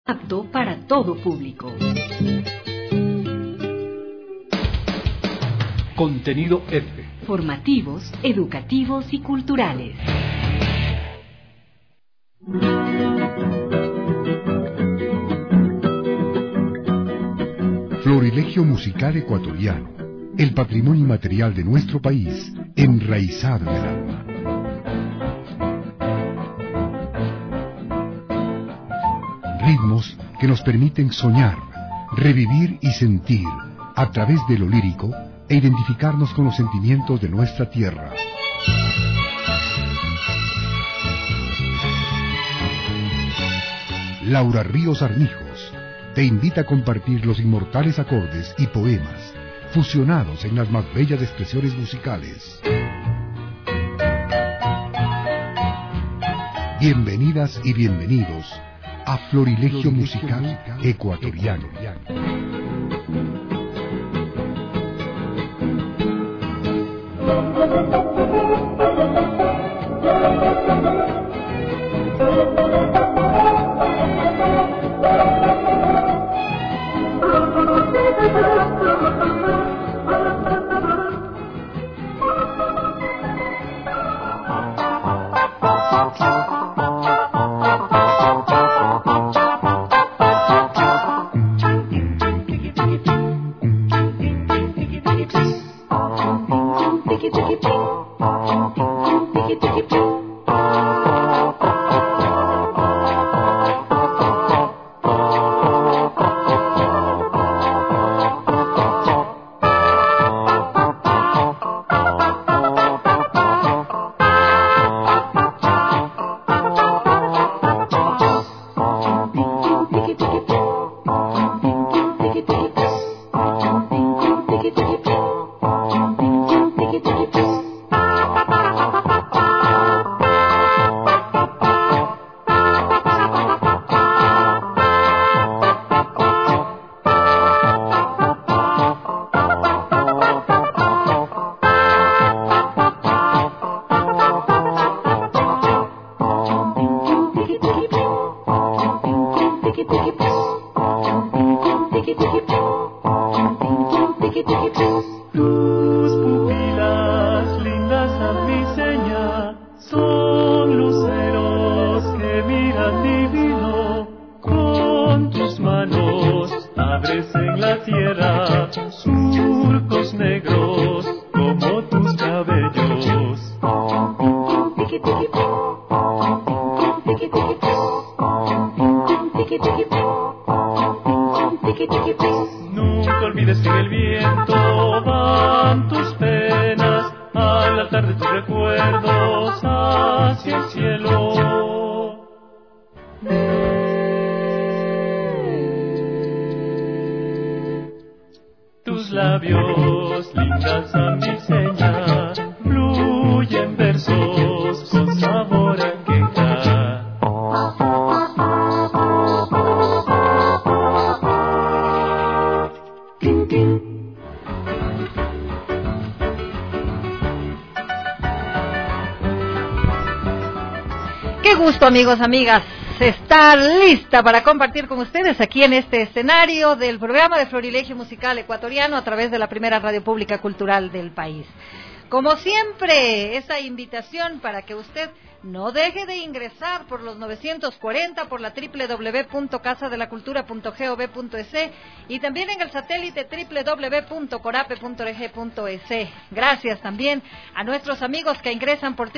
Apto para todo público. Contenido F. Formativos, educativos y culturales. Florilegio musical ecuatoriano, el patrimonio inmaterial de nuestro país, enraizado en el alma. Ritmos que nos permiten soñar, revivir y sentir a través de lo lírico e identificarnos con los sentimientos de nuestra tierra. Laura Ríos Armijos te invita a compartir los inmortales acordes y poemas fusionados en las más bellas expresiones musicales. Bienvenidas y bienvenidos a Florilegio musical ecuatoriano. Nunca olvides que en el viento van tus penas, al altar de tus recuerdos hacia el cielo. Tus labios, linda San Miseña, fluyen versos con sabor a queja. Qué gusto, amigos, amigas, estar lista para compartir con ustedes aquí en este escenario del programa de Florilegio Musical Ecuatoriano a través de la primera radio pública cultural del país. Como siempre, esa invitación para que usted no deje de ingresar por los 940, por la www.casadelacultura.gov.es y también en el satélite www.corape.org.es. Gracias también a nuestros amigos que ingresan por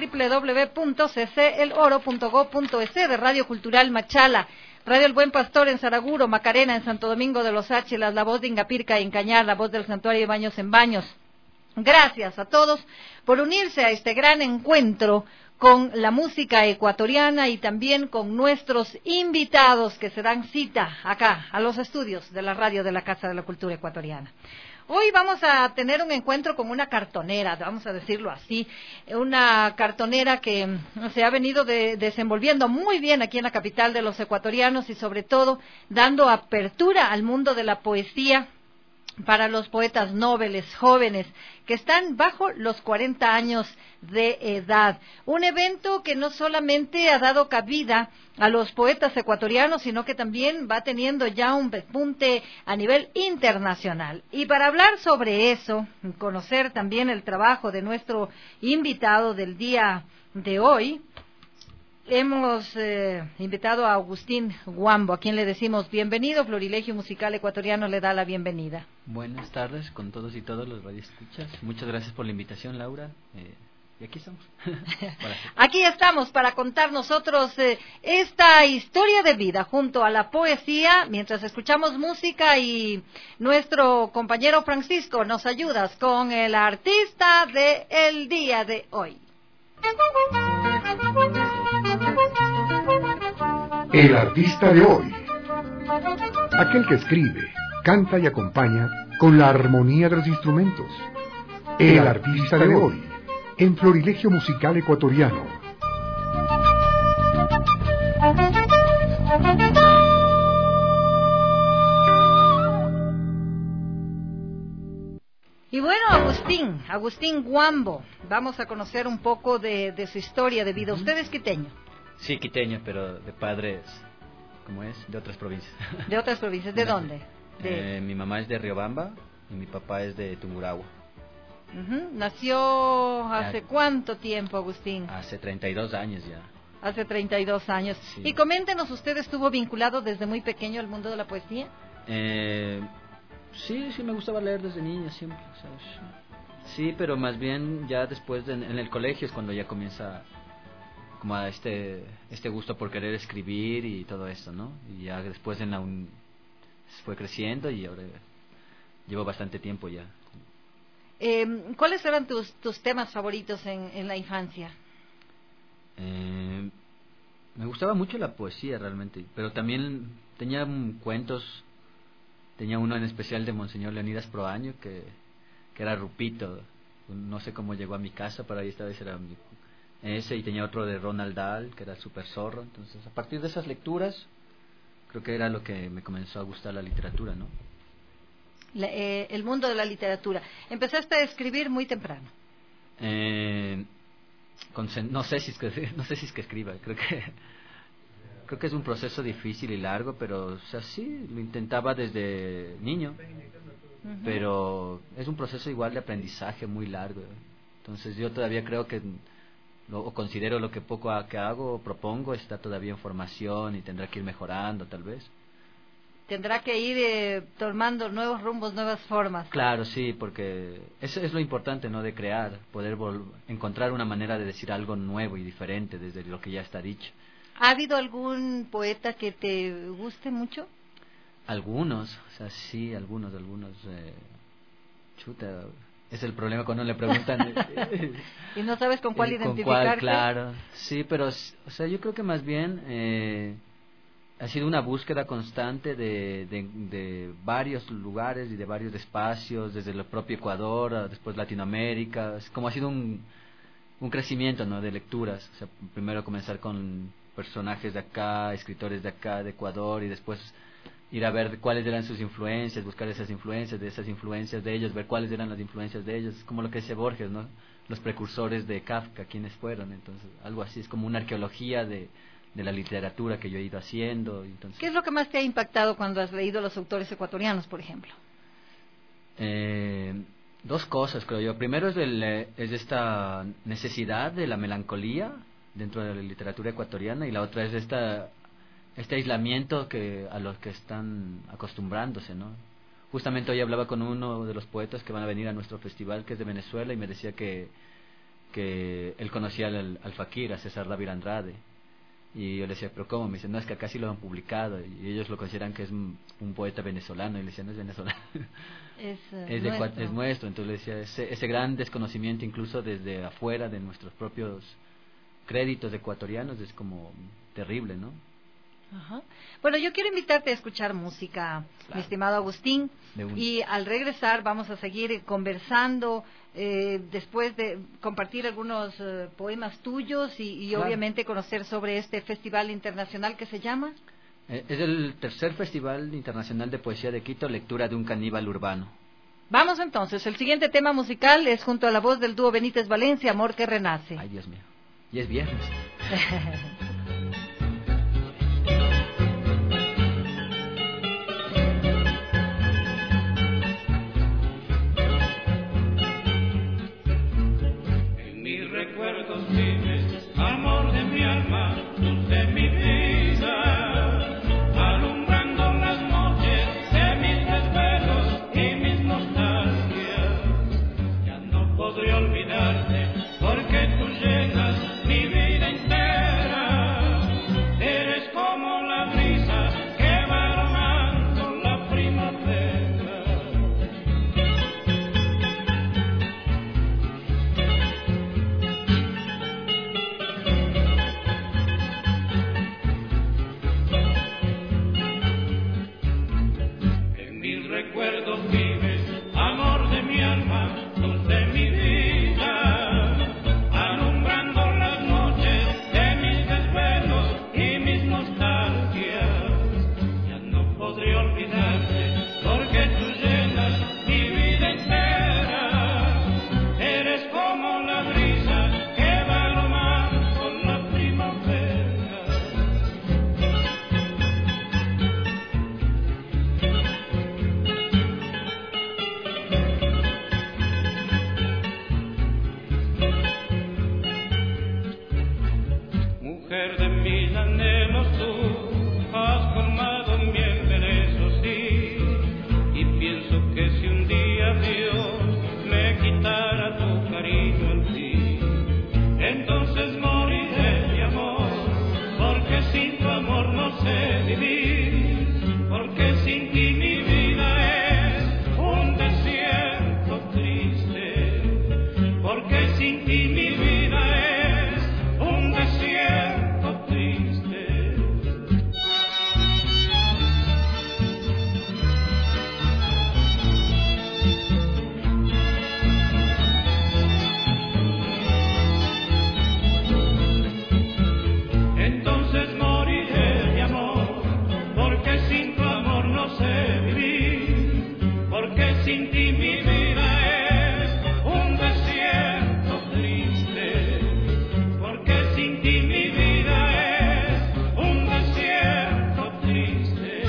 www.cceloro.go.es de Radio Cultural Machala, Radio El Buen Pastor en Saraguro, Macarena en Santo Domingo de los Áchilas, La Voz de Ingapirca en Cañar, La Voz del Santuario de Baños en Baños. Gracias a todos por unirse a este gran encuentro con la música ecuatoriana y también con nuestros invitados que se dan cita acá a los estudios de la radio de la Casa de la Cultura Ecuatoriana. Hoy vamos a tener un encuentro con una cartonera, vamos a decirlo así, una cartonera que se ha venido desenvolviendo muy bien aquí en la capital de los ecuatorianos y sobre todo dando apertura al mundo de la poesía para los poetas nobles jóvenes que están bajo los 40 años de edad. Un evento que no solamente ha dado cabida a los poetas ecuatorianos, sino que también va teniendo ya un despunte a nivel internacional. Y para hablar sobre eso, conocer también el trabajo de nuestro invitado del día de hoy, hemos invitado a Agustín Guambo, a quien le decimos bienvenido. Florilegio Musical Ecuatoriano le da la bienvenida. Buenas tardes con todos y todas los radioescuchas. Muchas gracias por la invitación, Laura. Y aquí estamos. Aquí estamos para contar nosotros esta historia de vida junto a la poesía, mientras escuchamos música, y nuestro compañero Francisco nos ayudas con el artista del día de hoy. El artista de hoy. Aquel que escribe, canta y acompaña con la armonía de los instrumentos. El artista de hoy, en Florilegio Musical Ecuatoriano. Y bueno, Agustín Guambo, vamos a conocer un poco de su historia de vida. ¿Usted es quiteño? Sí, quiteño, pero de padres, ¿cómo es? De otras provincias. ¿De otras provincias? ¿De dónde? Mi mamá es de Riobamba y mi papá es de Tungurahua. ¿Nació hace cuánto tiempo, Agustín? Hace 32 años ya. Hace 32 años. Sí. Y coméntenos, ¿usted estuvo vinculado desde muy pequeño al mundo de la poesía? Sí, me gustaba leer desde niño siempre, ¿sabes? Sí, pero más bien ya después en el colegio es cuando ya comienza como a este gusto por querer escribir y todo eso, ¿no? Y ya después fue creciendo y ahora llevo bastante tiempo ya. ¿Cuáles eran tus temas favoritos en la infancia? Me gustaba mucho la poesía realmente, pero también tenía cuentos. Tenía uno en especial de Monseñor Leonidas Proaño que era Rupito. No sé cómo llegó a mi casa, pero ahí esta vez era ese, y tenía otro de Ronald Dahl, que era Super Zorro. Entonces, a partir de esas lecturas, creo que era lo que me comenzó a gustar la literatura, ¿no? El mundo de la literatura. Empezaste a escribir muy temprano. No sé si es que escriba, creo que es un proceso difícil y largo, pero o sea, sí, lo intentaba desde niño, pero es un proceso igual de aprendizaje muy largo. Entonces yo todavía creo que considero lo que poco que hago o propongo está todavía en formación y tendrá que ir mejorando tal vez. Tendrá que ir tomando nuevos rumbos, nuevas formas. Claro, sí, porque eso es lo importante, ¿no? De crear, poder encontrar una manera de decir algo nuevo y diferente desde lo que ya está dicho. ¿Ha habido algún poeta que te guste mucho? Algunos, o sea, sí, algunos. Chuta, es el problema cuando le preguntan. Y no sabes con cuál identificarte. Con cuál, claro. Sí, pero, o sea, yo creo que más bien ha sido una búsqueda constante de varios lugares y de varios espacios, desde el propio Ecuador, después Latinoamérica. Es como ha sido un crecimiento, ¿no? De lecturas. O sea, primero comenzar con personajes de acá, escritores de acá, de Ecuador, y después ir a ver cuáles eran sus influencias, buscar esas influencias de ellos, ver cuáles eran las influencias de ellos. Es como lo que dice Borges, ¿no? Los precursores de Kafka, ¿quiénes fueron? Entonces, algo así, es como una arqueología de la literatura que yo he ido haciendo. Entonces, ¿qué es lo que más te ha impactado cuando has leído los autores ecuatorianos, por ejemplo? Dos cosas, creo yo. Primero es esta necesidad de la melancolía dentro de la literatura ecuatoriana, y la otra es este aislamiento a los que están acostumbrándose, ¿no? Justamente hoy hablaba con uno de los poetas que van a venir a nuestro festival, que es de Venezuela, y me decía que él conocía al fakir, a César Dávila Andrade. Y yo le decía, ¿pero cómo? Me dice, no, es que acá sí lo han publicado, y ellos lo consideran que es un poeta venezolano. Y le decía, no es venezolano, es nuestro. Entonces le decía, ese gran desconocimiento incluso desde afuera de nuestros propios créditos ecuatorianos es como terrible, ¿no? Ajá. Bueno, yo quiero invitarte a escuchar música, claro, mi estimado Agustín, y al regresar vamos a seguir conversando, después de compartir algunos poemas tuyos y claro, obviamente conocer sobre este festival internacional que se llama. Es el tercer Festival Internacional de Poesía de Quito, Lectura de un Caníbal Urbano. Vamos entonces, el siguiente tema musical es junto a la voz del dúo Benítez Valencia, Amor que renace. Ay, Dios mío, y es viernes. En mis recuerdos vives, amor de mi alma, luz de mi vida, alumbrando las noches de mis desvelos y mis nostalgias. Ya no podré olvidarte, porque tú llenas mi vida entera. Eres como la brisa que va aromando la primavera. En mis recuerdos vives, amor de mi alma, luz de mi vida, alumbrando las noches de mis desvelos y mis nostalgias. Ya no podré olvidarte, porque tú llenas mi vida entera. Eres como la brisa que va aromando la primavera. Mujer de mis anhelos, tú has colmado mi embeleso, sí. Y pienso que si un día Dios me quitara tu cariño al fin, entonces moriré de amor, porque sin tu amor no sé vivir, porque sin ti mi vida es un desierto triste, porque sin ti mi vida es un desierto triste. Entonces moriré de amor, porque sin tu amor no sé vivir, porque sin ti mi vida es un desierto triste, porque sin ti mi vida es un desierto triste.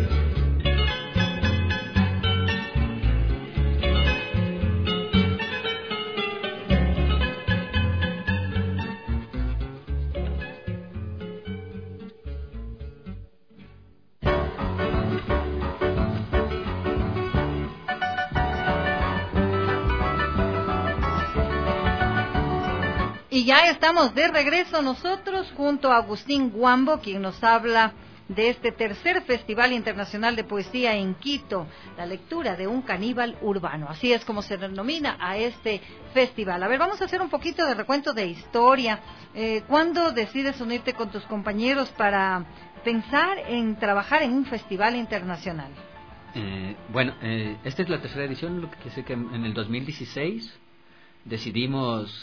Y ya estamos de regreso nosotros junto a Agustín Guambo, quien nos habla de este tercer Festival Internacional de Poesía en Quito, la lectura de un caníbal urbano. Así es como se denomina a este festival. A ver, vamos a hacer un poquito de recuento de historia. ¿Cuándo decides unirte con tus compañeros para pensar en trabajar en un festival internacional? Bueno, esta es la tercera edición, lo que sé que en el 2016 decidimos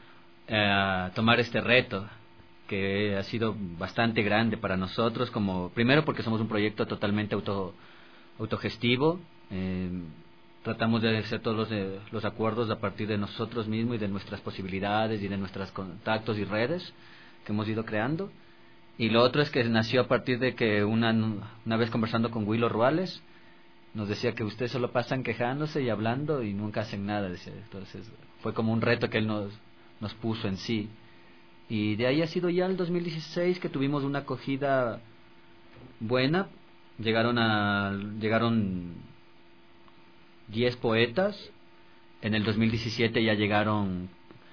tomar este reto, que ha sido bastante grande para nosotros, como primero porque somos un proyecto totalmente autogestivo. Tratamos de hacer todos los acuerdos a partir de nosotros mismos y de nuestras posibilidades y de nuestros contactos y redes que hemos ido creando. Y lo otro es que nació a partir de que una vez conversando con Willo Ruales, nos decía que ustedes solo pasan quejándose y hablando y nunca hacen nada, decía. Entonces fue como un reto que él nos puso en sí. Y de ahí ha sido ya el 2016 que tuvimos una acogida buena. Llegaron 10 poetas. En el 2017 ya llegaron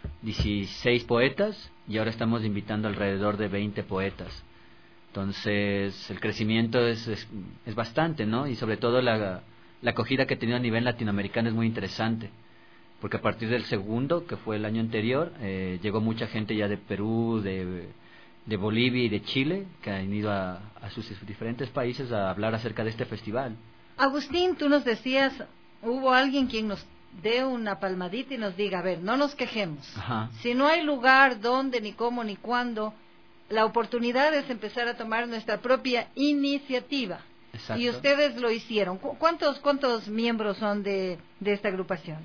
16 poetas y ahora estamos invitando alrededor de 20 poetas. Entonces el crecimiento es bastante, ¿no? Y sobre todo la acogida que ha tenido a nivel latinoamericano es muy interesante, porque a partir del segundo, que fue el año anterior, llegó mucha gente ya de Perú, de Bolivia y de Chile, que han ido a sus diferentes países a hablar acerca de este festival. Agustín, tú nos decías, hubo alguien quien nos dé una palmadita y nos diga, a ver, no nos quejemos. Ajá. Si no hay lugar, dónde, ni cómo, ni cuándo, la oportunidad es empezar a tomar nuestra propia iniciativa. Exacto. Y ustedes lo hicieron. ¿Cuántos miembros son de esta agrupación?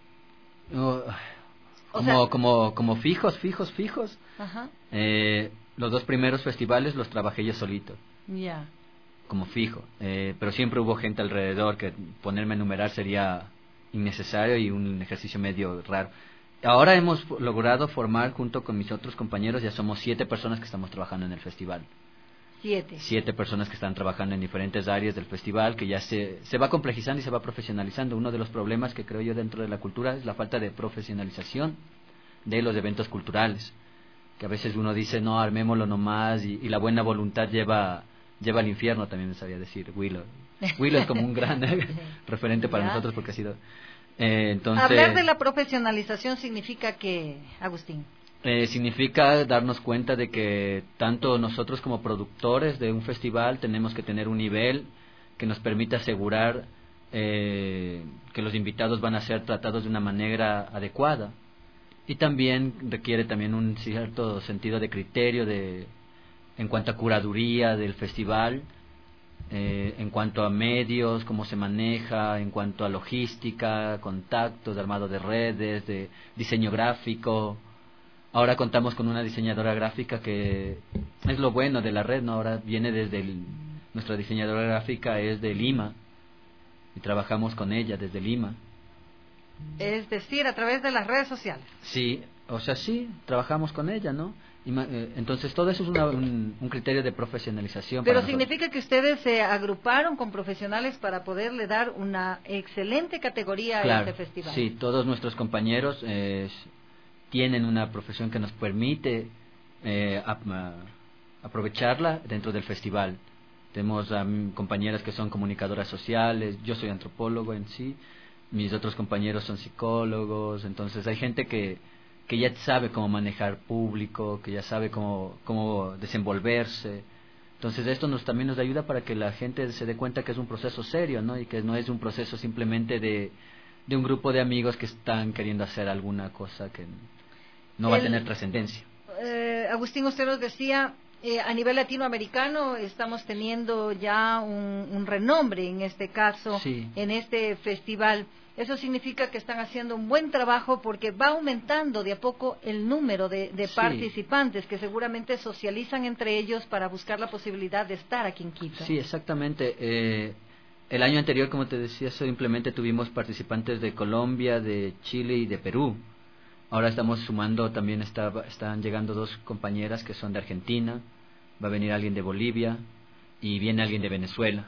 Como fijos. Ajá. Los 2 primeros festivales los trabajé yo solito. Ya. Como fijo. Pero siempre hubo gente alrededor que ponerme a enumerar sería innecesario y un ejercicio medio raro. Ahora hemos logrado formar, junto con mis otros compañeros, ya somos 7 personas que estamos trabajando en el festival. 7 personas que están trabajando en diferentes áreas del festival, que ya se va complejizando y se va profesionalizando. Uno de los problemas que creo yo dentro de la cultura es la falta de profesionalización de los eventos culturales, que a veces uno dice, no, armémoslo nomás, y la buena voluntad lleva al infierno, también me sabía decir Willow. Willow es como un gran referente para nosotros, porque ha sido... entonces, hablar de la profesionalización significa que, Agustín... significa darnos cuenta de que tanto nosotros como productores de un festival tenemos que tener un nivel que nos permita asegurar que los invitados van a ser tratados de una manera adecuada, y también requiere también un cierto sentido de criterio en cuanto a curaduría del festival, en cuanto a medios, cómo se maneja, en cuanto a logística, contactos, de armado de redes, de diseño gráfico. Ahora contamos con una diseñadora gráfica que es lo bueno de la red, ¿no? Ahora viene nuestra diseñadora gráfica es de Lima y trabajamos con ella desde Lima. Es decir, a través de las redes sociales. Sí, sí, trabajamos con ella, ¿no? Entonces todo eso es un criterio de profesionalización. Pero significa que ustedes se agruparon con profesionales para poderle dar una excelente categoría a este festival. Sí, todos nuestros compañeros tienen una profesión que nos permite aprovecharla dentro del festival. Tenemos compañeras que son comunicadoras sociales, yo soy antropólogo en sí, mis otros compañeros son psicólogos, entonces hay gente que ya sabe cómo manejar público, que ya sabe cómo desenvolverse. Entonces esto también nos ayuda para que la gente se dé cuenta que es un proceso serio, ¿no? Y que no es un proceso simplemente de un grupo de amigos que están queriendo hacer alguna cosa que no va a tener trascendencia. Agustín, usted nos decía, a nivel latinoamericano estamos teniendo ya un renombre en este caso, sí, en este festival. Eso significa que están haciendo un buen trabajo, porque va aumentando de a poco el número de participantes que seguramente socializan entre ellos para buscar la posibilidad de estar aquí en Quito. Sí, exactamente. El año anterior, como te decía, simplemente tuvimos participantes de Colombia, de Chile y de Perú. Ahora estamos sumando, también están llegando 2 compañeras que son de Argentina, va a venir alguien de Bolivia y viene alguien de Venezuela.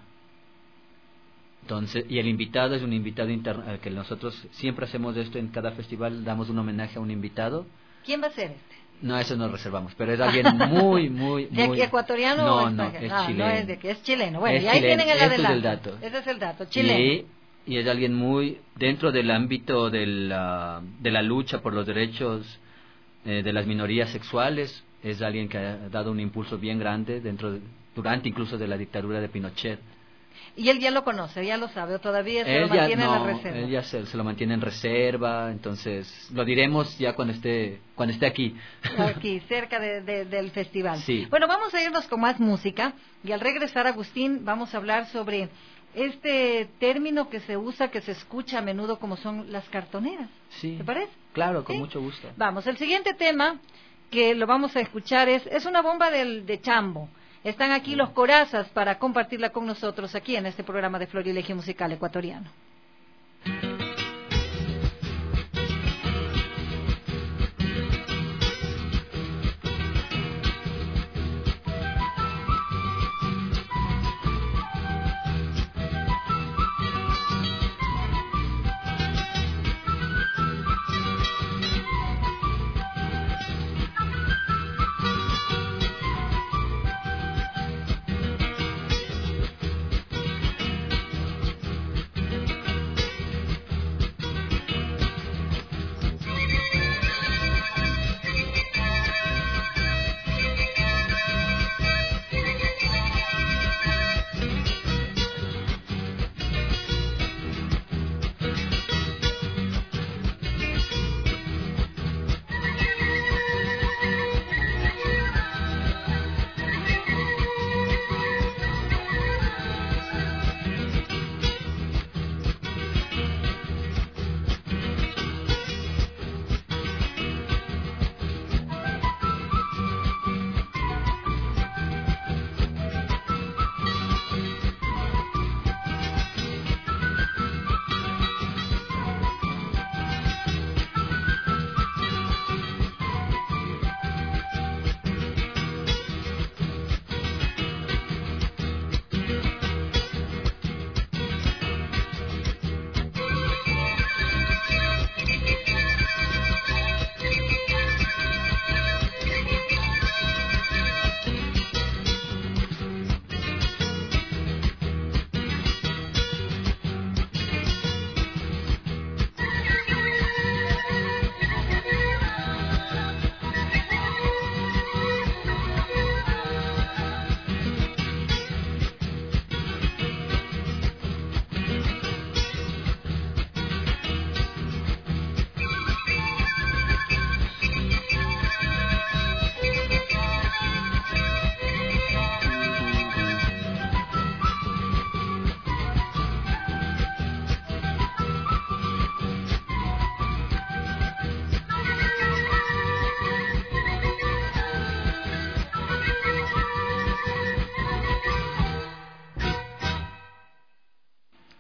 Entonces, y el invitado es un invitado que nosotros siempre hacemos esto en cada festival, damos un homenaje a un invitado. ¿Quién va a ser este? No, eso nos reservamos, pero es alguien muy ¿De aquí ecuatoriano no, o no, es chileno. No, es de que es chileno. Bueno, es y ahí chileno. tienen el Este adelanto. es el dato. Ese es el dato, chileno. Y es alguien muy dentro del ámbito de la lucha por los derechos de las minorías sexuales. Es alguien que ha dado un impulso bien grande durante incluso de la dictadura de Pinochet. Y él ya lo conoce, ya lo sabe, o todavía se lo mantiene en la reserva. Él ya se lo mantiene en reserva, entonces lo diremos ya cuando esté aquí. Aquí, cerca del festival. Sí. Bueno, vamos a irnos con más música, y al regresar, Agustín, vamos a hablar sobre este término que se usa, que se escucha a menudo, como son las cartoneras. Sí. ¿Te parece? Claro, con ¿Sí? mucho gusto. Vamos, el siguiente tema que lo vamos a escuchar es una bomba de Chambo. Están aquí los Corazas para compartirla con nosotros aquí en este programa de Florilegio Musical Ecuatoriano.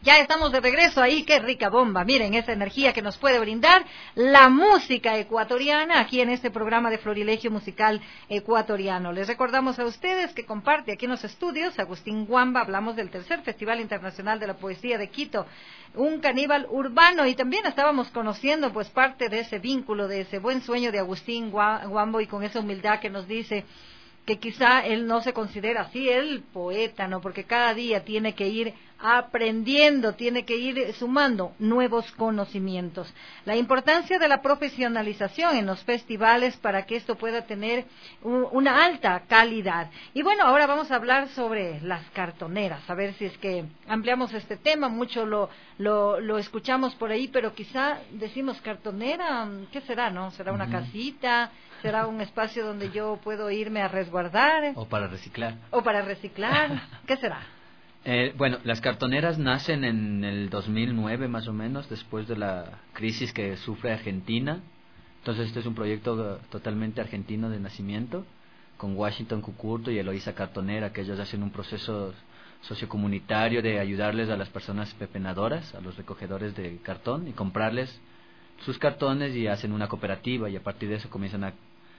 Ya estamos de regreso ahí, qué rica bomba. Miren esa energía que nos puede brindar la música ecuatoriana aquí en este programa de Florilegio Musical Ecuatoriano. Les recordamos a ustedes que comparte aquí en los estudios Agustín Guamba, hablamos del tercer Festival Internacional de la Poesía de Quito, un caníbal urbano, y también estábamos conociendo pues parte de ese vínculo, de ese buen sueño de Agustín Guambo, y con esa humildad que nos dice que quizá él no se considera así el poeta, ¿no? Porque cada día tiene que ir aprendiendo, tiene que ir sumando nuevos conocimientos. La importancia de la profesionalización en los festivales para que esto pueda tener una alta calidad. Y bueno, ahora vamos a hablar sobre las cartoneras, a ver si es que ampliamos este tema. Mucho lo escuchamos por ahí, pero quizá decimos cartonera, ¿qué será, no? ¿Será una casita? ¿Será un espacio donde yo puedo irme a resguardar? O para reciclar. ¿O para reciclar? ¿Qué será? Bueno, las cartoneras nacen en el 2009 más o menos, después de la crisis que sufre Argentina. Entonces este es un proyecto totalmente argentino de nacimiento, con Washington Cucurto y Eloísa Cartonera, que ellos hacen un proceso sociocomunitario de ayudarles a las personas pepenadoras, a los recogedores de cartón, y comprarles sus cartones, y hacen una cooperativa, y a partir de eso comienzan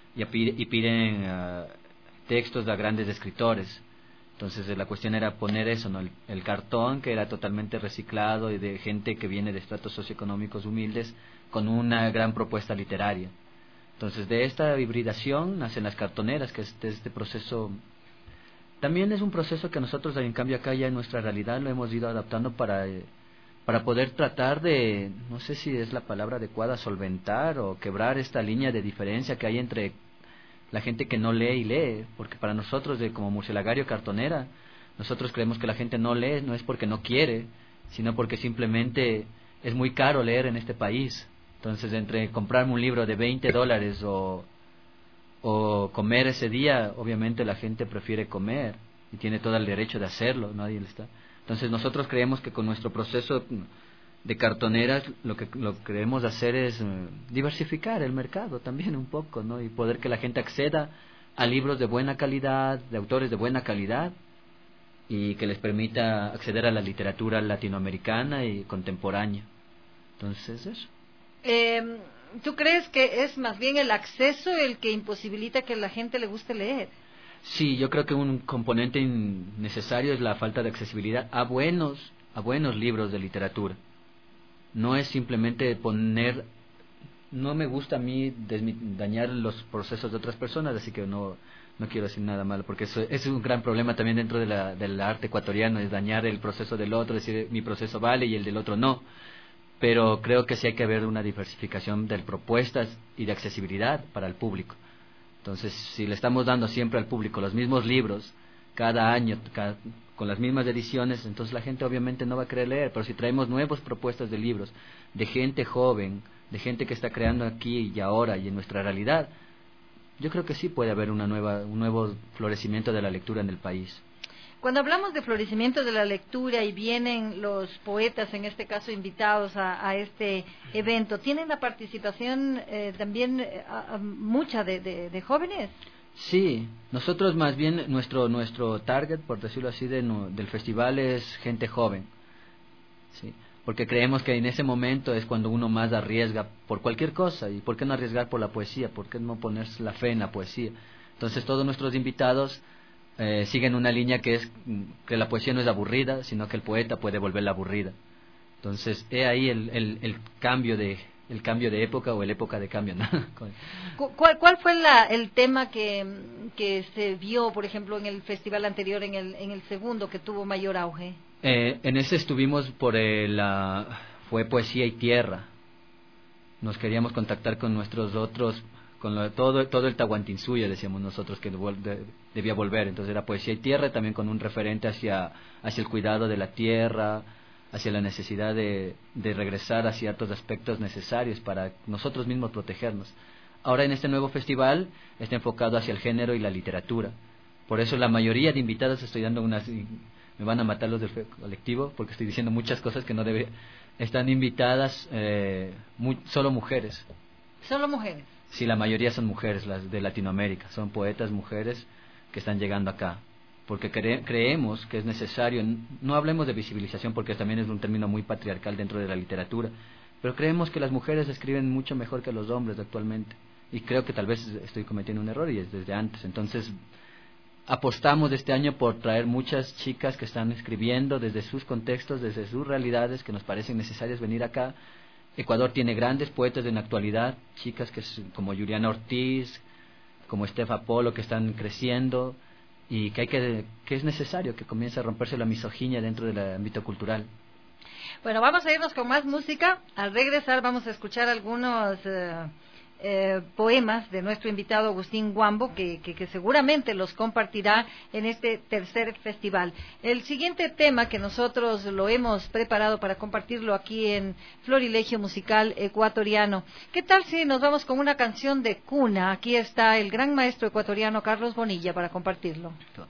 piden textos de grandes escritores. Entonces la cuestión era poner eso, ¿no? El cartón, que era totalmente reciclado y de gente que viene de estratos socioeconómicos humildes, con una gran propuesta literaria. Entonces de esta hibridación nacen las cartoneras, que es este proceso. También es un proceso que nosotros, en cambio, acá ya en nuestra realidad lo hemos ido adaptando para poder tratar de, no sé si es la palabra adecuada, solventar o quebrar esta línea de diferencia que hay entre la gente que no lee y lee, porque para nosotros, como Murcielagario Cartonera, nosotros creemos que la gente no lee, no es porque no quiere, sino porque simplemente es muy caro leer en este país. Entonces, entre comprarme un libro de $20 o comer ese día, obviamente la gente prefiere comer y tiene todo el derecho de hacerlo, nadie le está. Entonces nosotros creemos que con nuestro proceso de cartoneras lo que queremos hacer es diversificar el mercado también un poco, ¿no? Y poder que la gente acceda a libros de buena calidad, de autores de buena calidad, y que les permita acceder a la literatura latinoamericana y contemporánea. Entonces eso. ¿Tú crees que es más bien el acceso el que imposibilita que la gente le guste leer? Sí, yo creo que un componente necesario es la falta de accesibilidad a buenos libros de literatura. No es simplemente poner. No me gusta a mí dañar los procesos de otras personas, así que no quiero decir nada malo, porque eso es un gran problema también dentro del arte ecuatoriano, es dañar el proceso del otro, decir mi proceso vale y el del otro no. Pero creo que sí hay que haber una diversificación de propuestas y de accesibilidad para el público. Entonces, si le estamos dando siempre al público los mismos libros, cada año, con las mismas ediciones, entonces la gente obviamente no va a querer leer. Pero si traemos nuevas propuestas de libros, de gente joven, de gente que está creando aquí y ahora y en nuestra realidad, yo creo que sí puede haber un nuevo florecimiento de la lectura en el país. Cuando hablamos de florecimiento de la lectura y vienen los poetas, en este caso invitados a este evento, ¿tienen la participación también mucha de jóvenes? Sí, nosotros más bien nuestro target, por decirlo así, del festival es gente joven, sí, porque creemos que en ese momento es cuando uno más arriesga por cualquier cosa. ¿Y por qué no arriesgar por la poesía? ¿Por qué no poner la fe en la poesía? Entonces todos nuestros invitados siguen una línea que es que la poesía no es aburrida, sino que el poeta puede volverla aburrida. Entonces he ahí el cambio de época, o el época de cambio, ¿no? ¿Cuál fue el tema que se vio, por ejemplo, en el festival anterior, en el segundo, que tuvo mayor auge? En ese estuvimos fue Poesía y Tierra. Nos queríamos contactar con nuestros otros, todo el Tahuantinsuyo, decíamos nosotros, que debía volver. Entonces era Poesía y Tierra, también con un referente hacia el cuidado de la tierra, hacia la necesidad de regresar a ciertos aspectos necesarios para nosotros mismos protegernos. Ahora en este nuevo festival está enfocado hacia el género y la literatura. Por eso la mayoría de invitados, estoy dando me van a matar los del colectivo porque estoy diciendo muchas cosas que no debe. Están invitadas solo mujeres. ¿Solo mujeres? Sí, la mayoría son mujeres, las de Latinoamérica. Son poetas mujeres que están llegando acá. porque creemos que es necesario, no hablemos de visibilización porque también es un término muy patriarcal dentro de la literatura, pero creemos que las mujeres escriben mucho mejor que los hombres actualmente, y creo que tal vez estoy cometiendo un error y es desde antes. Entonces apostamos este año por traer muchas chicas que están escribiendo desde sus contextos, desde sus realidades, que nos parecen necesarias venir acá. Ecuador tiene grandes poetas en la actualidad, chicas como Juliana Ortiz, como Estefa Polo, que están creciendo, y que es necesario que comience a romperse la misoginia dentro del ámbito cultural. Bueno, vamos a irnos con más música. Al regresar vamos a escuchar algunos poemas de nuestro invitado Agustín Guambo, que seguramente los compartirá en este tercer festival. El siguiente tema que nosotros lo hemos preparado para compartirlo aquí en Florilegio Musical Ecuatoriano. ¿Qué tal si nos vamos con una canción de cuna? Aquí está el gran maestro ecuatoriano Carlos Bonilla para compartirlo.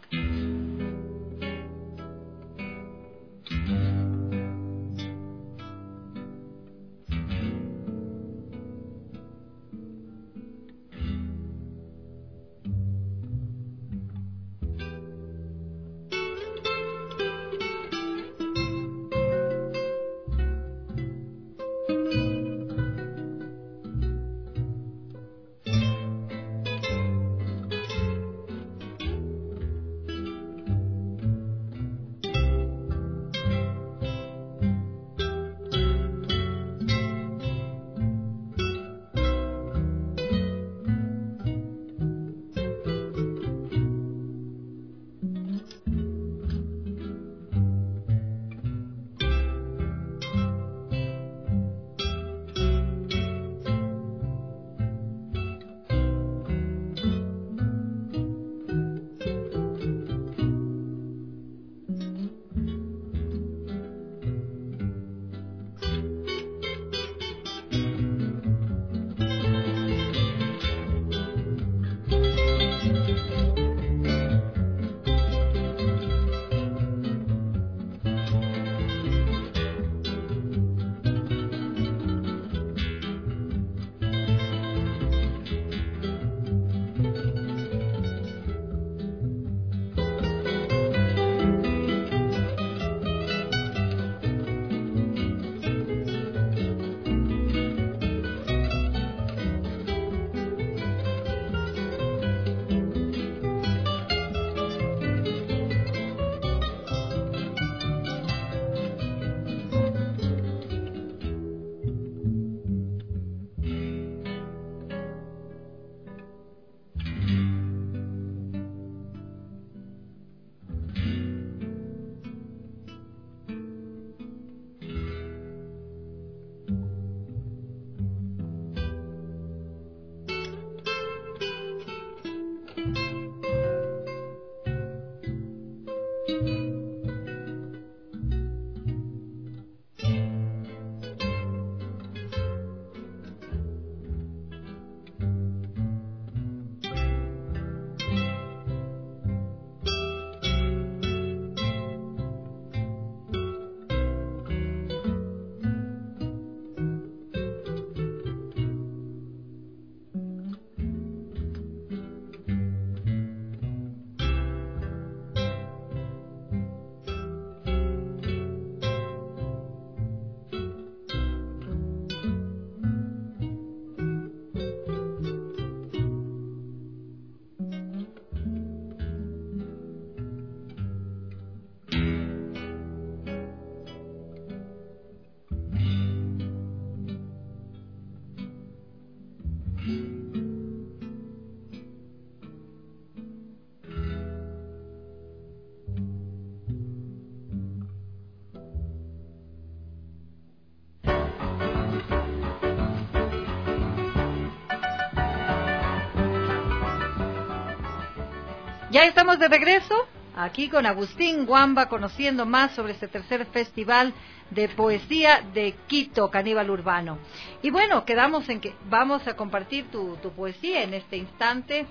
Ya estamos de regreso aquí con Agustín Guamba, conociendo más sobre este tercer festival de poesía de Quito, Caníbal Urbano. Y bueno, quedamos en que vamos a compartir tu poesía en este instante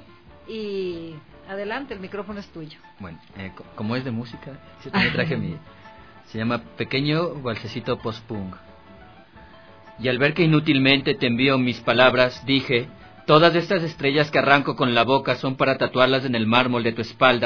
y adelante, el micrófono es tuyo. Bueno, como es de música, yo también traje se llama Pequeño Valsecito Post-Punk. Y al ver que inútilmente te envío mis palabras, dije: todas estas estrellas que arranco con la boca son para tatuarlas en el mármol de tu espalda,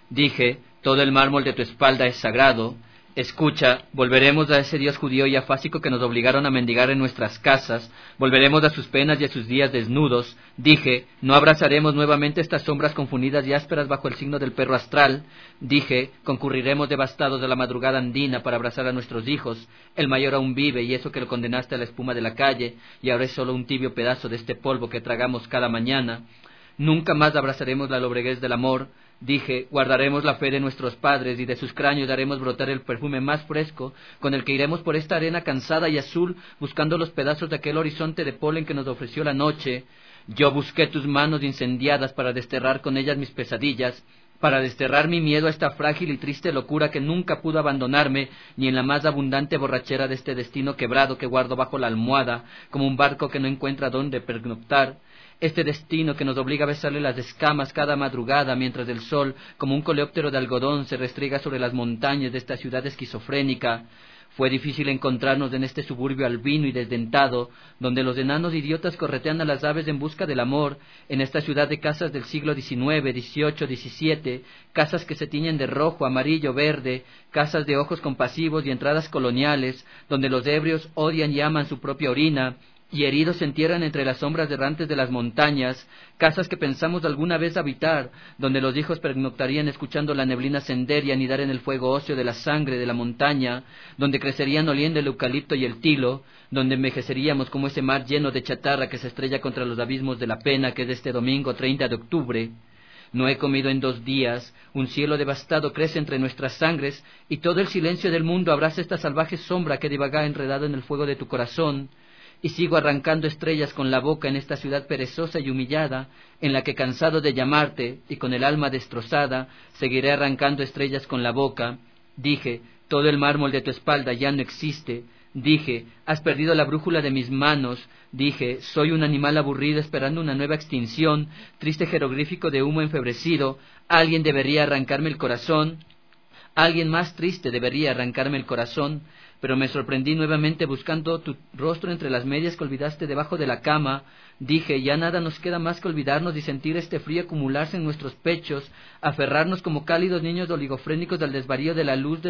Dije, todo el mármol de tu espalda es sagrado. Escucha, volveremos a ese Dios judío y afásico que nos obligaron a mendigar en nuestras casas, volveremos a sus penas y a sus días desnudos. Dije, no abrazaremos nuevamente estas sombras confundidas y ásperas bajo el signo del perro astral. Dije, concurriremos devastados a la madrugada andina para abrazar a nuestros hijos. El mayor aún vive, y eso que lo condenaste a la espuma de la calle, y ahora es solo un tibio pedazo de este polvo que tragamos cada mañana. Nunca más abrazaremos la lobreguez del amor. Dije, guardaremos la fe de nuestros padres y de sus cráneos haremos brotar el perfume más fresco con el que iremos por esta arena cansada y azul buscando los pedazos de aquel horizonte de polen que nos ofreció la noche. Yo busqué tus manos incendiadas para desterrar con ellas mis pesadillas, para desterrar mi miedo a esta frágil y triste locura que nunca pudo abandonarme ni en la más abundante borrachera de este destino quebrado que guardo bajo la almohada como un barco que no encuentra dónde pernoctar. Este destino que nos obliga a besarle las escamas cada madrugada mientras el sol, como un coleóptero de algodón, se restriega sobre las montañas de esta ciudad esquizofrénica. Fue difícil encontrarnos en este suburbio albino y desdentado, donde los enanos idiotas corretean a las aves en busca del amor, en esta ciudad de casas del siglo XIX, XVIII, XVII, casas que se tiñen de rojo, amarillo, verde, casas de ojos compasivos y entradas coloniales, donde los ebrios odian y aman su propia orina, y heridos se entierran entre las sombras errantes de las montañas, casas que pensamos alguna vez habitar, donde los hijos pernoctarían escuchando la neblina ascender y anidar en el fuego óseo de la sangre de la montaña, donde crecerían oliendo el eucalipto y el tilo, donde envejeceríamos como ese mar lleno de chatarra que se estrella contra los abismos de la pena que es este domingo 30 de octubre. No he comido en 2 días, un cielo devastado crece entre nuestras sangres, y todo el silencio del mundo abraza esta salvaje sombra que divaga enredada en el fuego de tu corazón. Y sigo arrancando estrellas con la boca en esta ciudad perezosa y humillada, en la que cansado de llamarte y con el alma destrozada, seguiré arrancando estrellas con la boca. Dije, todo el mármol de tu espalda ya no existe. Dije, has perdido la brújula de mis manos. Dije, soy un animal aburrido esperando una nueva extinción, triste jeroglífico de humo enfebrecido. Alguien debería arrancarme el corazón. Alguien más triste debería arrancarme el corazón. Pero me sorprendí nuevamente buscando tu rostro entre las medias que olvidaste debajo de la cama. Dije, ya nada nos queda más que olvidarnos y sentir este frío acumularse en nuestros pechos, aferrarnos como cálidos niños oligofrénicos al desvarío de la luz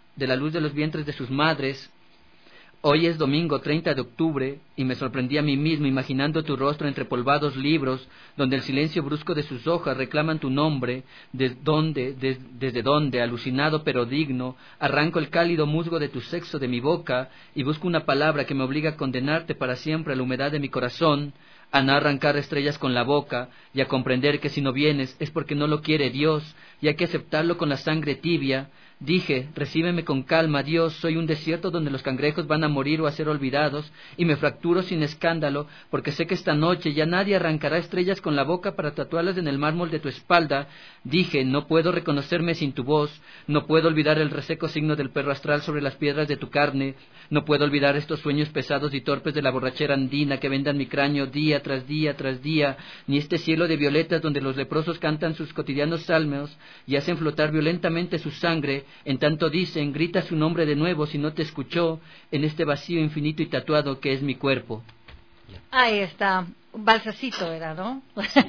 de los vientres de sus madres. Hoy es domingo 30 de octubre y me sorprendí a mí mismo imaginando tu rostro entre polvados libros, donde el silencio brusco de sus hojas reclaman tu nombre, desde donde, alucinado pero digno, arranco el cálido musgo de tu sexo de mi boca y busco una palabra que me obliga a condenarte para siempre a la humedad de mi corazón, a no arrancar estrellas con la boca y a comprender que si no vienes es porque no lo quiere Dios y hay que aceptarlo con la sangre tibia. Dije, recíbeme con calma, Dios, soy un desierto donde los cangrejos van a morir o a ser olvidados, y me fracturo sin escándalo, porque sé que esta noche ya nadie arrancará estrellas con la boca para tatuarlas en el mármol de tu espalda. Dije, no puedo reconocerme sin tu voz, no puedo olvidar el reseco signo del perro astral sobre las piedras de tu carne, no puedo olvidar estos sueños pesados y torpes de la borrachera andina que vendan mi cráneo día tras día tras día, ni este cielo de violetas donde los leprosos cantan sus cotidianos salmos y hacen flotar violentamente su sangre. En tanto dicen, grita su nombre de nuevo si no te escuchó, en este vacío infinito y tatuado que es mi cuerpo. Ahí está, un balsecito era, ¿no?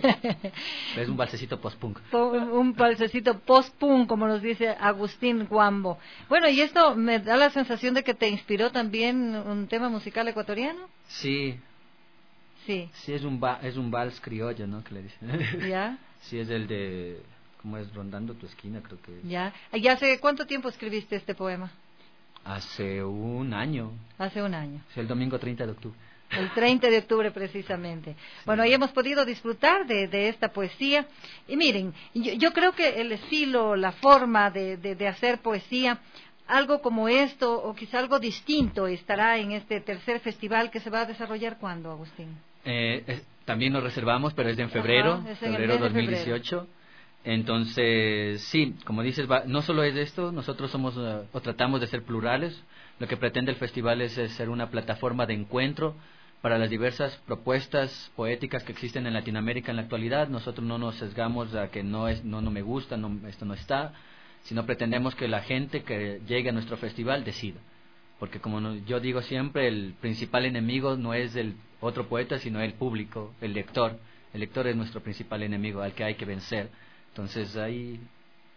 Es un balsecito post-punk. Un balsecito post-punk, como nos dice Agustín Guambo. Bueno, y esto me da la sensación de que te inspiró también un tema musical ecuatoriano. Sí. Sí. Sí, es un vals criollo, ¿no? Que le dicen. ¿Ya? Sí, es el de... ¿Cómo es? Rondando tu esquina, creo que es. ¿Ya? ¿Y hace cuánto tiempo escribiste este poema? Hace un año. Hace un año. Sí, el domingo 30 de octubre. El 30 de octubre precisamente. Sí. Bueno, ahí hemos podido disfrutar de esta poesía. Y miren, yo creo que el estilo, la forma de hacer poesía, algo como esto, o quizá algo distinto, estará en este tercer festival que se va a desarrollar ¿cuándo, Agustín? También lo reservamos, pero es en febrero, Ajá, es en febrero el mes de 2018. Febrero. Entonces, sí, como dices, no solo es esto, nosotros somos o tratamos de ser plurales. Lo que pretende el festival es ser una plataforma de encuentro para las diversas propuestas poéticas que existen en Latinoamérica en la actualidad. Nosotros no nos sesgamos a que no me gusta, esto no está, sino pretendemos que la gente que llegue a nuestro festival decida. Porque como yo digo siempre, el principal enemigo no es el otro poeta, sino el público, el lector. El lector es nuestro principal enemigo, al que hay que vencer. Entonces ahí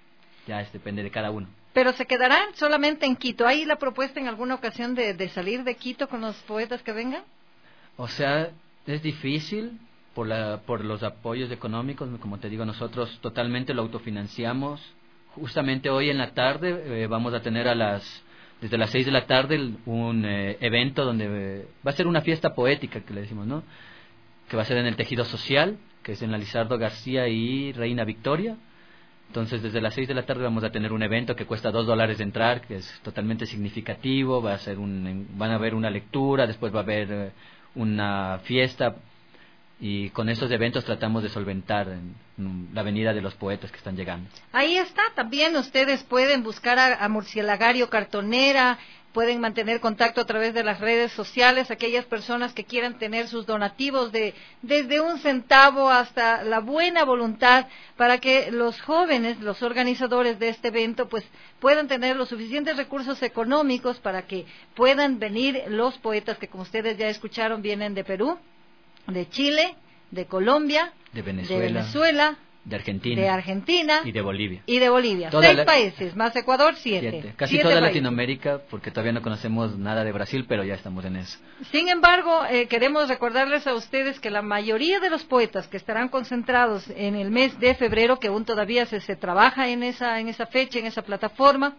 Ya depende de cada uno. Pero se quedarán solamente en Quito. ¿Hay la propuesta en alguna ocasión de salir de Quito con los poetas que vengan? O sea, es difícil por los apoyos económicos. Como te digo, nosotros totalmente lo autofinanciamos. Justamente hoy en la tarde vamos a tener desde las 6 de la tarde un evento donde va a ser una fiesta poética, que le decimos, ¿no? Que va a ser en el Tejido Social, que es en la Lizardo García y Reina Victoria. Entonces, desde las 6 de la tarde vamos a tener un evento que cuesta $2 de entrar, que es totalmente significativo. Van a haber una lectura, después va a haber una fiesta, y con estos eventos tratamos de solventar la venida de los poetas que están llegando. Ahí está, también ustedes pueden buscar a Murcielagario Cartonera, pueden mantener contacto a través de las redes sociales, aquellas personas que quieran tener sus donativos desde 1 centavo hasta la buena voluntad, para que los jóvenes, los organizadores de este evento, pues puedan tener los suficientes recursos económicos para que puedan venir los poetas que, como ustedes ya escucharon, vienen de Perú, de Chile, de Colombia, de Venezuela, de Argentina y de Bolivia. 6 países, más Ecuador, 7. Casi toda Latinoamérica, porque todavía no conocemos nada de Brasil, pero ya estamos en eso. Sin embargo, queremos recordarles a ustedes que la mayoría de los poetas que estarán concentrados en el mes de febrero, que aún todavía se trabaja en esa fecha, en esa plataforma,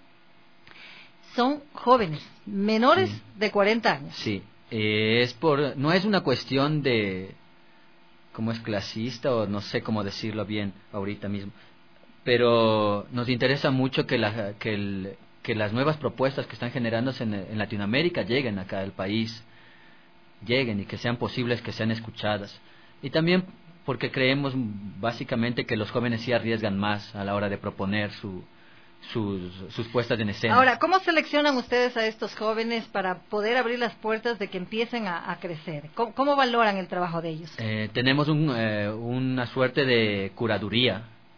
son jóvenes, menores de 40 años. Sí, no es una cuestión de cómo es clasista, o no sé cómo decirlo bien ahorita mismo, pero nos interesa mucho que las nuevas propuestas que están generándose en Latinoamérica lleguen acá al país, lleguen y que sean posibles, que sean escuchadas. Y también porque creemos básicamente que los jóvenes sí arriesgan más a la hora de proponer sus puestas en escena. Ahora, ¿cómo seleccionan ustedes a estos jóvenes para poder abrir las puertas de que empiecen a crecer? ¿Cómo valoran el trabajo de ellos? Tenemos una suerte de curaduría.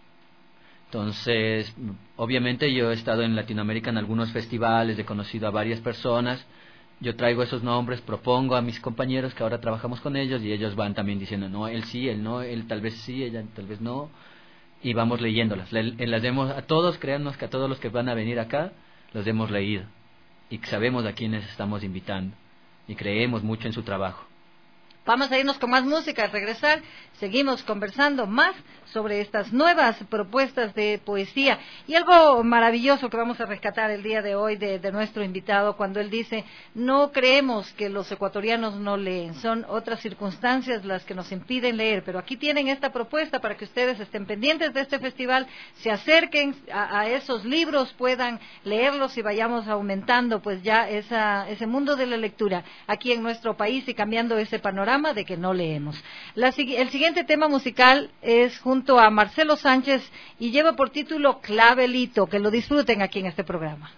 Entonces, obviamente yo he estado en Latinoamérica en algunos festivales, he conocido a varias personas, yo traigo esos nombres, propongo a mis compañeros que ahora trabajamos con ellos, y ellos van también diciendo, no, él sí, él no, él tal vez sí, ella tal vez no, y vamos leyéndolas. Las vemos a todos, créannos que a todos los que van a venir acá los hemos leído y sabemos a quiénes estamos invitando y creemos mucho en su trabajo. Vamos a irnos con más música. Al regresar seguimos conversando más sobre estas nuevas propuestas de poesía, y algo maravilloso que vamos a rescatar el día de hoy de nuestro invitado, cuando él dice: no creemos que los ecuatorianos no leen, son otras circunstancias las que nos impiden leer, pero aquí tienen esta propuesta para que ustedes estén pendientes de este festival, se acerquen a esos libros, puedan leerlos y vayamos aumentando pues ya ese mundo de la lectura aquí en nuestro país y cambiando ese panorama de que no leemos. El siguiente tema musical es junto a Marcelo Sánchez y lleva por título Clavelito. Que lo disfruten aquí en este programa.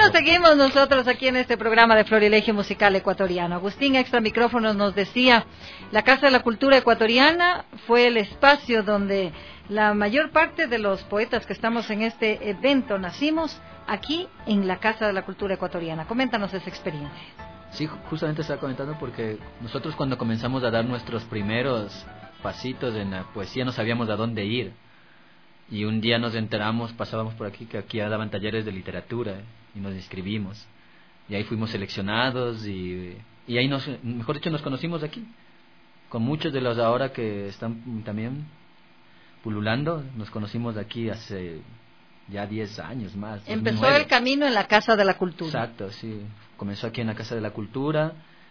Bueno, seguimos nosotros aquí en este programa de Florilegio Musical Ecuatoriano. Agustín Extra Micrófonos nos decía, la Casa de la Cultura Ecuatoriana fue el espacio donde la mayor parte de los poetas que estamos en este evento nacimos aquí en la Casa de la Cultura Ecuatoriana. Coméntanos esa experiencia. Sí, justamente estaba comentando porque nosotros cuando comenzamos a dar nuestros primeros pasitos en la poesía no sabíamos a dónde ir. Y un día nos enteramos, pasábamos por aquí, que aquí daban talleres de literatura y nos inscribimos. Y ahí fuimos seleccionados y ahí mejor dicho, nos conocimos aquí. Con muchos de los de ahora que están también pululando, nos conocimos aquí hace ya 10 años más. Empezó 2009. el camino en la Casa de la Cultura. Exacto, sí. Comenzó aquí en la Casa de la Cultura.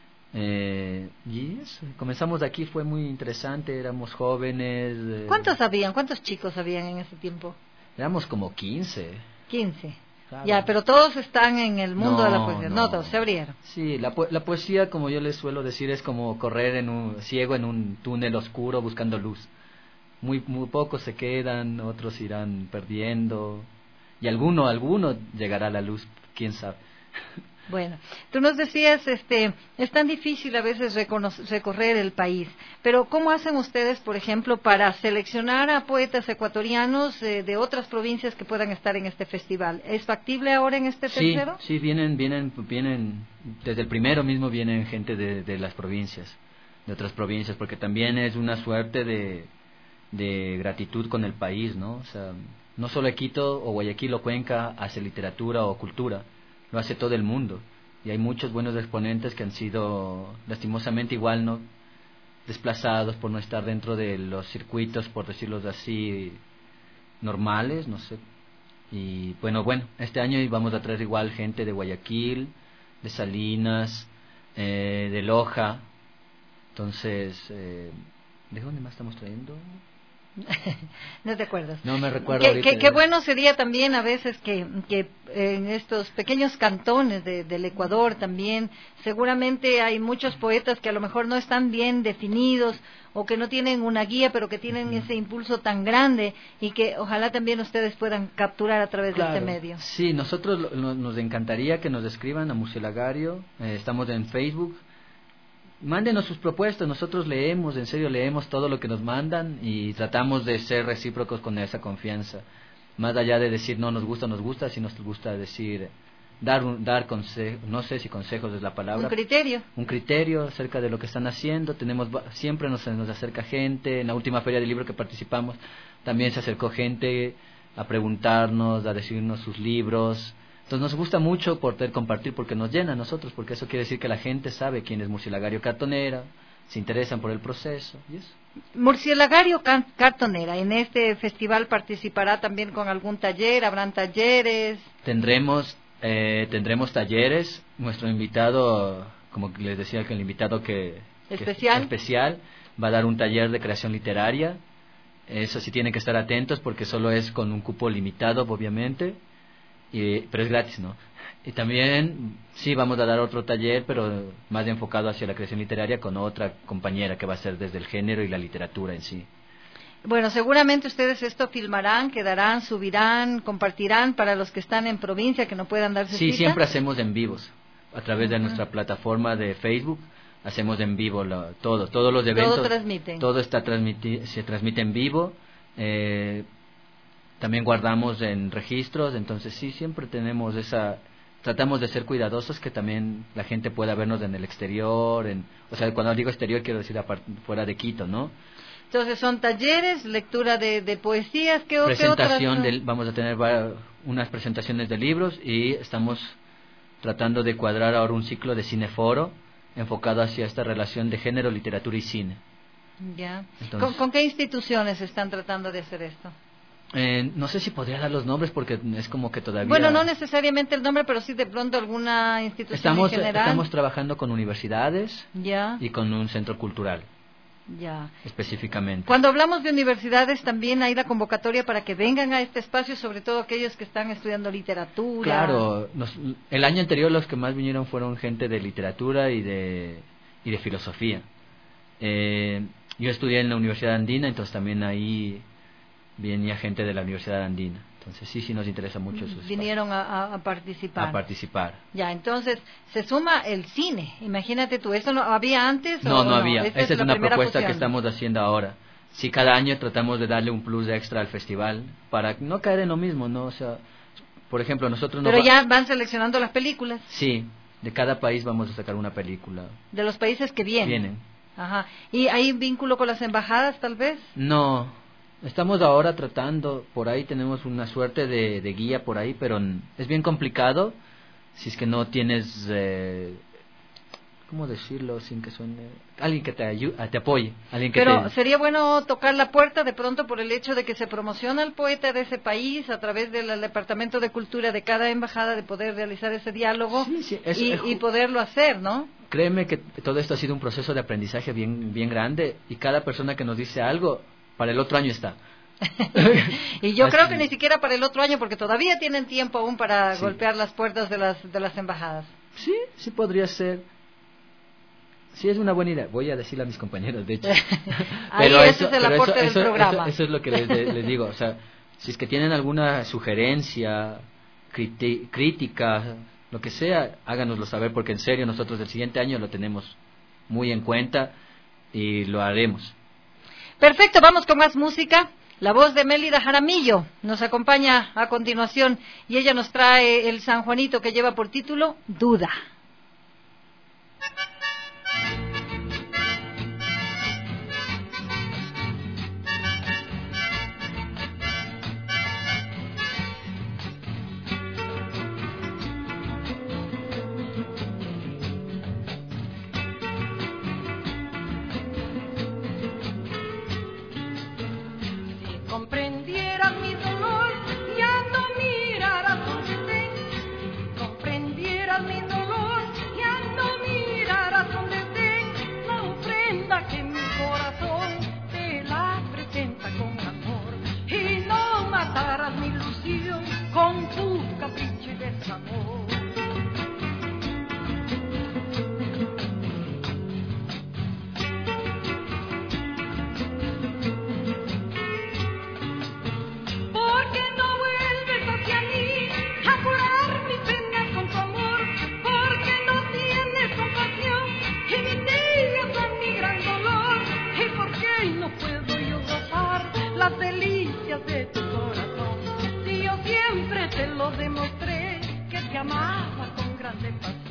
Y eso, comenzamos aquí, fue muy interesante, éramos jóvenes. ¿Cuántos chicos habían en ese tiempo? Éramos como 15. 15. Claro. Ya, pero todos están en el mundo de la poesía. No, todos se abrieron. Sí, la poesía, como yo les suelo decir, es como correr ciego en un túnel oscuro buscando luz. Muy pocos se quedan, otros irán perdiendo. Y alguno llegará a la luz, quién sabe. Bueno, tú nos decías, es tan difícil a veces recorrer el país, pero ¿cómo hacen ustedes, por ejemplo, para seleccionar a poetas ecuatorianos de otras provincias que puedan estar en este festival? ¿Es factible ahora en este tercero? Sí, vienen, desde el primero mismo vienen gente de las provincias, de otras provincias, porque también es una suerte de gratitud con el país, ¿no? O sea, no solo Quito o Guayaquil o Cuenca hace literatura o cultura, lo hace todo el mundo, y hay muchos buenos exponentes que han sido lastimosamente igual no desplazados por no estar dentro de los circuitos, por decirlo así, normales, no sé. Y bueno, este año vamos a traer igual gente de Guayaquil, de Salinas, de Loja. Entonces, ¿de dónde más estamos trayendo? No te acuerdas. No me recuerdo. Qué bueno sería también a veces que en estos pequeños cantones del Ecuador también, seguramente hay muchos poetas que a lo mejor no están bien definidos o que no tienen una guía, pero que tienen ese impulso tan grande y que ojalá también ustedes puedan capturar a través de este medio. Sí, nosotros nos encantaría que nos escriban a Murcielagario, estamos en Facebook. Mándenos sus propuestas, nosotros leemos, en serio leemos todo lo que nos mandan y tratamos de ser recíprocos con esa confianza. Más allá de decir no nos gusta, si nos gusta decir, dar consejos, no sé si consejos es la palabra. Un criterio acerca de lo que están haciendo. Siempre nos acerca gente, en la última feria del libro que participamos también se acercó gente a preguntarnos, a decirnos sus libros. Entonces nos gusta mucho poder compartir porque nos llena a nosotros, porque eso quiere decir que la gente sabe quién es Murcielagario Cartonera, se interesan por el proceso y eso. Murcielagario Cartonera, ¿en este festival participará también con algún taller? ¿Habrán talleres? Tendremos talleres. Nuestro invitado, como les decía, que el invitado especial va a dar un taller de creación literaria. Eso sí tienen que estar atentos porque solo es con un cupo limitado, obviamente. Pero es gratis, ¿no? Y también, sí, vamos a dar otro taller, pero más enfocado hacia la creación literaria con otra compañera que va a ser desde el género y la literatura en sí. Bueno, seguramente ustedes esto filmarán, quedarán, subirán, compartirán para los que están en provincia que no puedan darse cita. Sí, siempre hacemos en vivos, a través de nuestra plataforma de Facebook, hacemos en vivo todos los eventos. Todo transmiten. Todo se transmite en vivo. También guardamos en registros, entonces sí, siempre tratamos de ser cuidadosos que también la gente pueda vernos en el exterior, o sea, cuando digo exterior quiero decir fuera de Quito, ¿no? Entonces son talleres, lectura de poesías, ¿qué otras? Vamos a tener unas presentaciones de libros y estamos tratando de cuadrar ahora un ciclo de cineforo enfocado hacia esta relación de género, literatura y cine. Ya. Entonces, ¿Con qué instituciones están tratando de hacer esto? No sé si podría dar los nombres porque es como que todavía... Bueno, no necesariamente el nombre, pero sí de pronto alguna institución en general. Estamos trabajando con universidades y con un centro cultural. Ya. Específicamente. Cuando hablamos de universidades también hay la convocatoria para que vengan a este espacio, sobre todo aquellos que están estudiando literatura. Claro, el año anterior los que más vinieron fueron gente de literatura y de filosofía. Yo estudié en la Universidad Andina, entonces también ahí venía gente de la Universidad Andina. Entonces sí nos interesa mucho esos vinieron a participar. A participar. Ya, entonces se suma el cine. Imagínate tú, ¿eso no había antes? No, no había. Esta es una propuesta fusión que estamos haciendo ahora. Sí, cada año tratamos de darle un plus extra al festival para no caer en lo mismo, ¿no? O sea, por ejemplo, nosotros no... Pero ya van seleccionando las películas. Sí, de cada país vamos a sacar una película. De los países que vienen. Ajá. ¿Y hay vínculo con las embajadas, tal vez? No, estamos ahora tratando, por ahí tenemos una suerte de guía por ahí, pero es bien complicado si es que no tienes... ¿cómo decirlo sin que suene? Alguien que te apoye. Pero sería bueno tocar la puerta de pronto por el hecho de que se promociona al poeta de ese país a través del Departamento de Cultura de cada embajada, de poder realizar ese diálogo y poderlo hacer, ¿no? Créeme que todo esto ha sido un proceso de aprendizaje bien grande y cada persona que nos dice algo, para el otro año está. Y yo creo que ni siquiera para el otro año, porque todavía tienen tiempo aún para golpear las puertas de las embajadas. Sí podría ser. Sí, es una buena idea. Voy a decirle a mis compañeros, de hecho. Pero ese es el aporte del programa. Eso es lo que les digo. O sea, si es que tienen alguna sugerencia, crítica, lo que sea, háganoslo saber, porque en serio nosotros el siguiente año lo tenemos muy en cuenta y lo haremos. Perfecto, vamos con más música. La voz de Mélida Jaramillo nos acompaña a continuación y ella nos trae el San Juanito que lleva por título Duda. Con tu capricho y desamor. ¿Por qué no vuelves hacia mí a curar mi pena con tu amor? ¿Por qué no tienes compasión y mitigas a mi gran dolor? ¿Y por qué no puedo yo gozar las delicias de tu corazón? Siempre te lo demostré, que te amaba con grande pasión.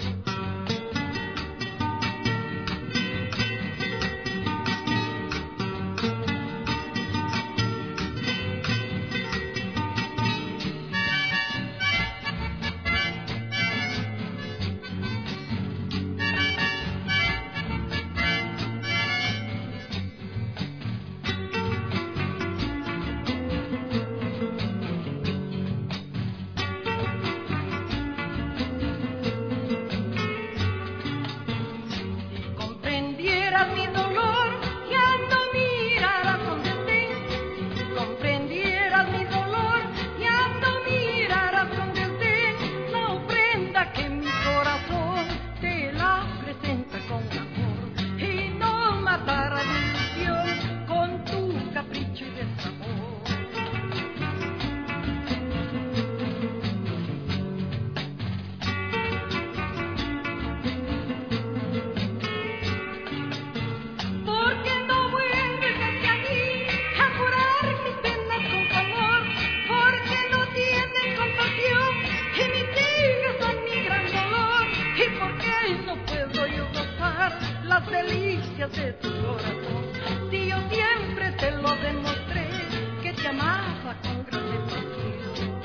De tu corazón, si yo siempre te lo demostré, que te amaba con grande pasión.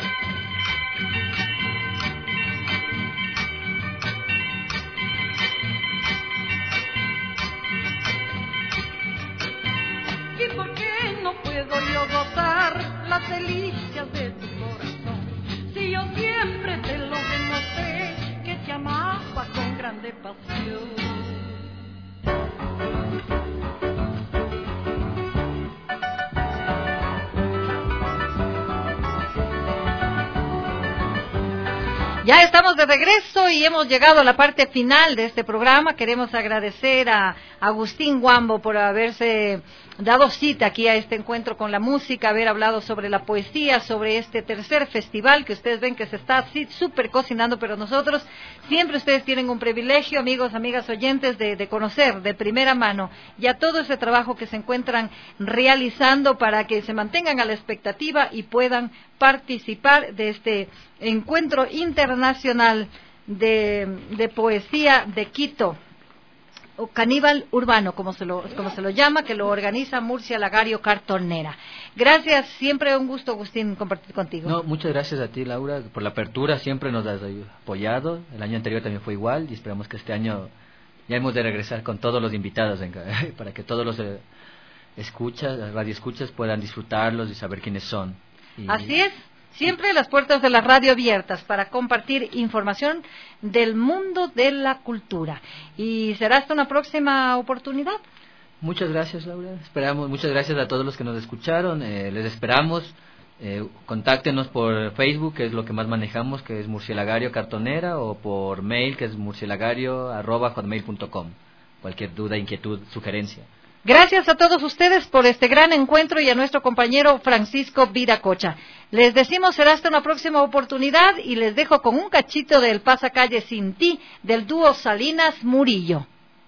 ¿Y por qué no puedo yo gozar las delicias de tu corazón? Si yo siempre te lo demostré, que te amaba con grande pasión. Ya estamos de regreso y hemos llegado a la parte final de este programa. Queremos agradecer a Agustín Guambo por haberse dado cita aquí a este encuentro con la música, haber hablado sobre la poesía, sobre este tercer festival que ustedes ven que se está así súper cocinando, pero nosotros, siempre ustedes tienen un privilegio, amigos, amigas oyentes, de conocer de primera mano ya todo ese trabajo que se encuentran realizando para que se mantengan a la expectativa y puedan participar de este encuentro internacional de poesía de Quito, o Caníbal Urbano, como se lo llama, que lo organiza Murcia Lagario Cartonera. Gracias, siempre un gusto, Agustín, compartir contigo. No, muchas gracias a ti, Laura, por la apertura, siempre nos has apoyado. El año anterior también fue igual y esperamos que este año ya hemos de regresar con todos los invitados para que todos los radioescuchas puedan disfrutarlos y saber quiénes son. Así es. Siempre las puertas de la radio abiertas para compartir información del mundo de la cultura. Y será hasta una próxima oportunidad. Muchas gracias, Laura. Muchas gracias a todos los que nos escucharon. Les esperamos. Contáctenos por Facebook, que es lo que más manejamos, que es Murcielagario Cartonera, o por mail, que es murcielagario@hotmail.com. Cualquier duda, inquietud, sugerencia. Gracias a todos ustedes por este gran encuentro y a nuestro compañero Francisco Viracocha. Les decimos será hasta una próxima oportunidad y les dejo con un cachito del Pasacalle Sin Ti del dúo Salinas Murillo.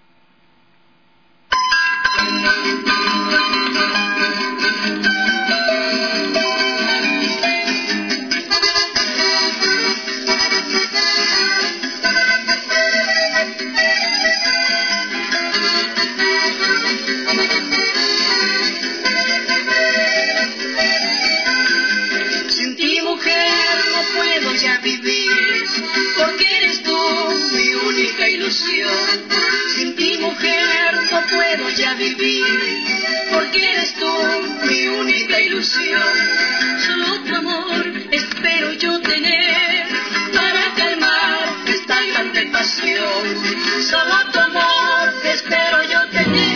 Sin ti, mujer, no puedo ya vivir, porque eres tú mi única ilusión. Solo tu amor espero yo tener para calmar esta grande pasión. Solo tu amor espero yo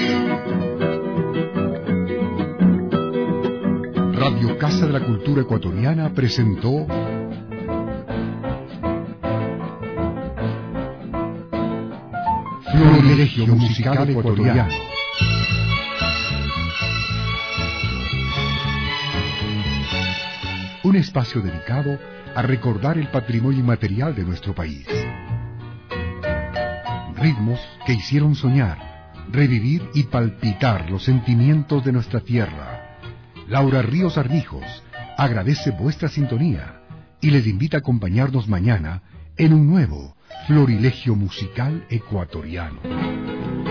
tener. Radio Casa de la Cultura Ecuatoriana presentó Florilegio Musical Ecuatoriano. Un espacio dedicado a recordar el patrimonio inmaterial de nuestro país. Ritmos que hicieron soñar, revivir y palpitar los sentimientos de nuestra tierra. Laura Ríos Armijos agradece vuestra sintonía y les invita a acompañarnos mañana en un nuevo Florilegio Musical Ecuatoriano.